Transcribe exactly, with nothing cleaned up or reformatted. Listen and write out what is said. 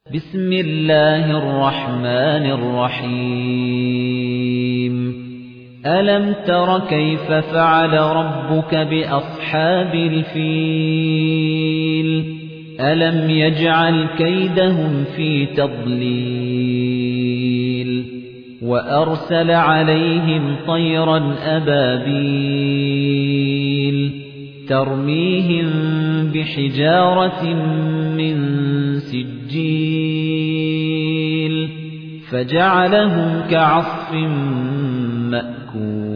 بسم الله الرحمن الرحيم ألم تر كيف فعل ربك بأصحاب الفيل ألم يجعل كيدهم في تضليل وأرسل عليهم طيرا أبابيل ترميهم بحجارة من سجيل فجعلهم كعصف مأكول